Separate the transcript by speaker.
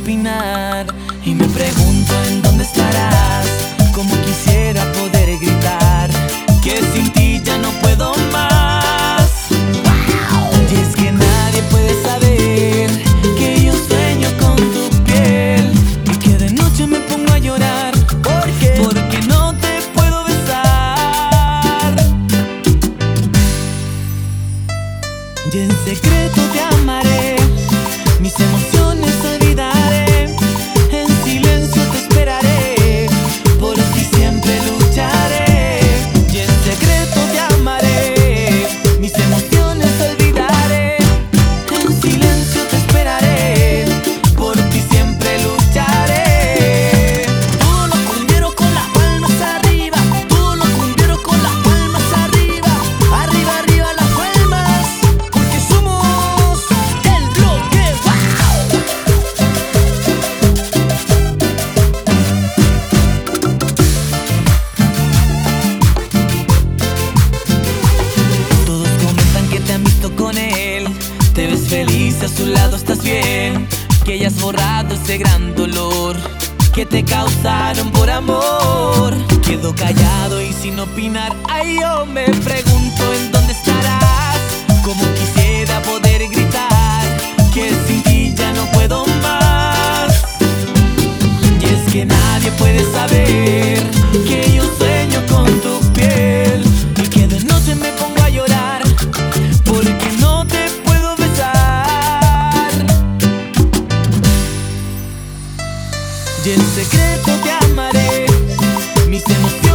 Speaker 1: opinar. Y me pregunto en dónde estarás, como quisiera poder gritar que sin ti ya no puedo más. Y es que nadie puede saber que yo sueño con tu piel y que de noche me pongo a llorar porque no te puedo besar. Y en secreto te amaré, mis emociones olvidaré, en silencio te esperaré, por ti siempre lucharé. Y en secreto te amaré, mis emociones olvidaré, en silencio te esperaré, por ti siempre lucharé. Todos los cumbiero con las palmas arriba, todos los cumbiero con las palmas arriba, arriba, arriba las palmas, porque somos el bloque. Todos comentan que te han visto con él, te ves feliz, a su lado estás bien, que hayas borrado ese gran dolor que te causaron por amor. Quedo callado y sin opinar, ay, yo me pregunto en dónde estarás, como quisiera poder gritar que sin ti ya no puedo más. Y es que nadie puede saber que yo sueño con tu piel y que de noche me pongo a llorar porque no te puedo besar. Y en secreto te amaré, mis emociones